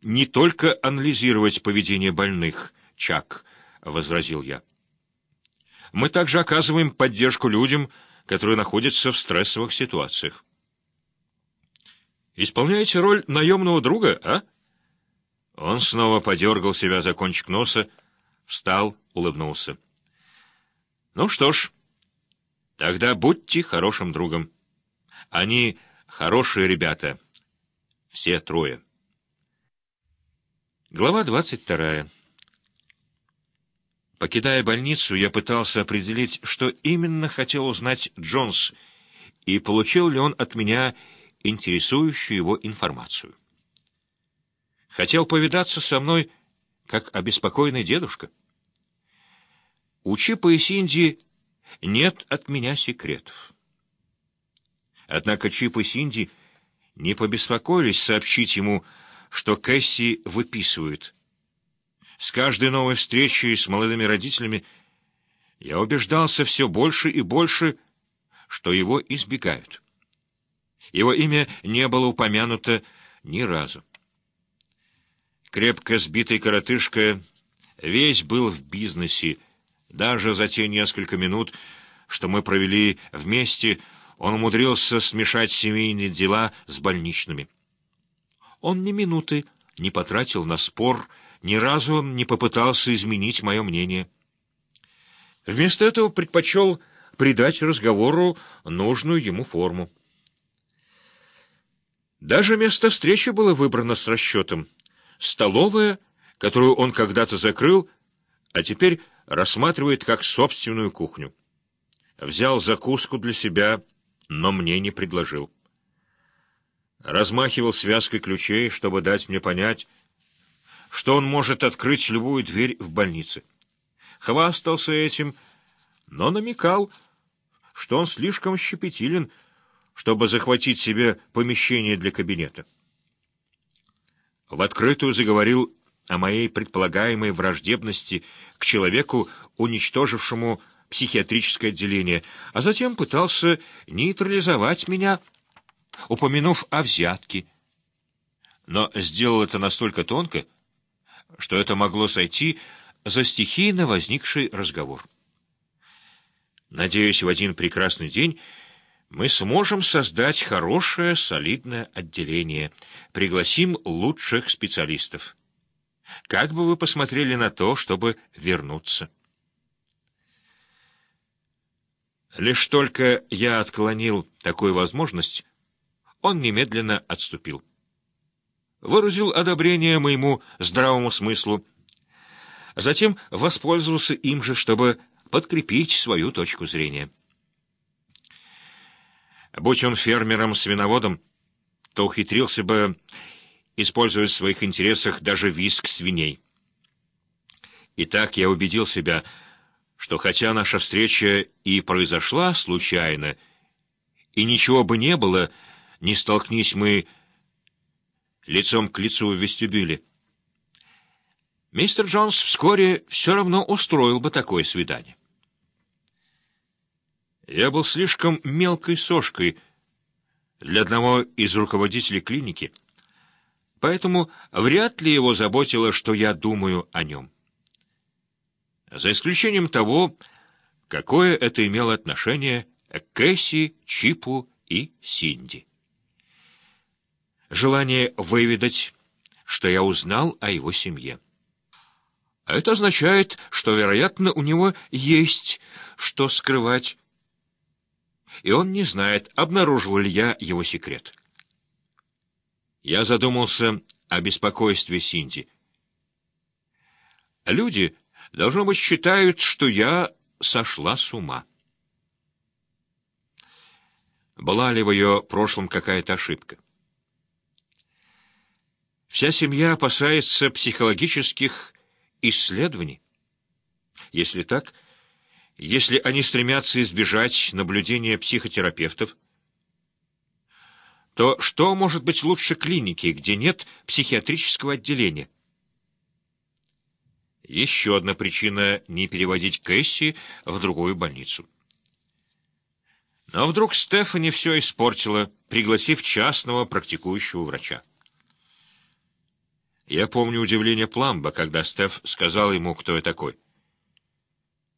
не только анализировать поведение больных, Чак, — возразил я. Мы также оказываем поддержку людям, которые находятся в стрессовых ситуациях. Исполняете роль наемного друга, а? Он снова подергал себя за кончик носа, встал, улыбнулся. Ну что ж, тогда будьте хорошим другом. Они хорошие ребята, все трое. Глава 22. Покидая больницу, я пытался определить, что именно хотел узнать Джонс, и получил ли он от меня интересующую его информацию. Хотел повидаться со мной, как обеспокоенный дедушка. У Чипа и Синди нет от меня секретов. Однако Чип и Синди не побеспокоились сообщить ему, что Кэсси выписывают. С каждой новой встречей с молодыми родителями я убеждался все больше и больше, что его избегают. Его имя не было упомянуто ни разу. Крепко сбитый коротышка весь был в бизнесе. Даже за те несколько минут, что мы провели вместе, он умудрился смешать семейные дела с больничными. Он ни минуты не потратил на спор, ни разу не попытался изменить мое мнение. Вместо этого предпочел придать разговору нужную ему форму. Даже место встречи было выбрано с расчетом. Столовая, которую он когда-то закрыл, а теперь рассматривает как собственную кухню. Взял закуску для себя, но мне не предложил. Размахивал связкой ключей, чтобы дать мне понять, что он может открыть любую дверь в больнице. Хвастался этим, но намекал, что он слишком щепетилен, чтобы захватить себе помещение для кабинета. В открытую заговорил о моей предполагаемой враждебности к человеку, уничтожившему психиатрическое отделение, а затем пытался нейтрализовать меня, упомянув о взятке. Но сделал это настолько тонко, что это могло сойти за стихийно возникший разговор. Надеюсь, в один прекрасный день мы сможем создать хорошее, солидное отделение, пригласим лучших специалистов. Как бы вы посмотрели на то, чтобы вернуться? Лишь только я отклонил такую возможность, он немедленно отступил. Выразил одобрение моему здравому смыслу, затем воспользовался им же, чтобы подкрепить свою точку зрения. Будь он фермером-свиноводом, то ухитрился бы использовать в своих интересах даже визг свиней. Итак, я убедил себя, что хотя наша встреча и произошла случайно, и ничего бы не было, не столкнись мы лицом к лицу в вестибюле, мистер Джонс вскоре все равно устроил бы такое свидание. Я был слишком мелкой сошкой для одного из руководителей клиники, поэтому вряд ли его заботило, что я думаю о нем. За исключением того, какое это имело отношение к Кэсси, Чипу и Синди. Желание выведать, что я узнал о его семье. Это означает, что, вероятно, у него есть что скрывать, и он не знает, обнаружил ли я его секрет. Я задумался о беспокойстве Синди. Люди, должно быть, считают, что я сошла с ума. Была ли в ее прошлом какая-то ошибка? Вся семья опасается психологических исследований. Если так, если они стремятся избежать наблюдения психотерапевтов, то что может быть лучше клиники, где нет психиатрического отделения? Еще одна причина не переводить Кэсси в другую больницу. Но вдруг Стефани все испортила, пригласив частного практикующего врача. Я помню удивление Пламба, когда Стеф сказал ему, кто я такой.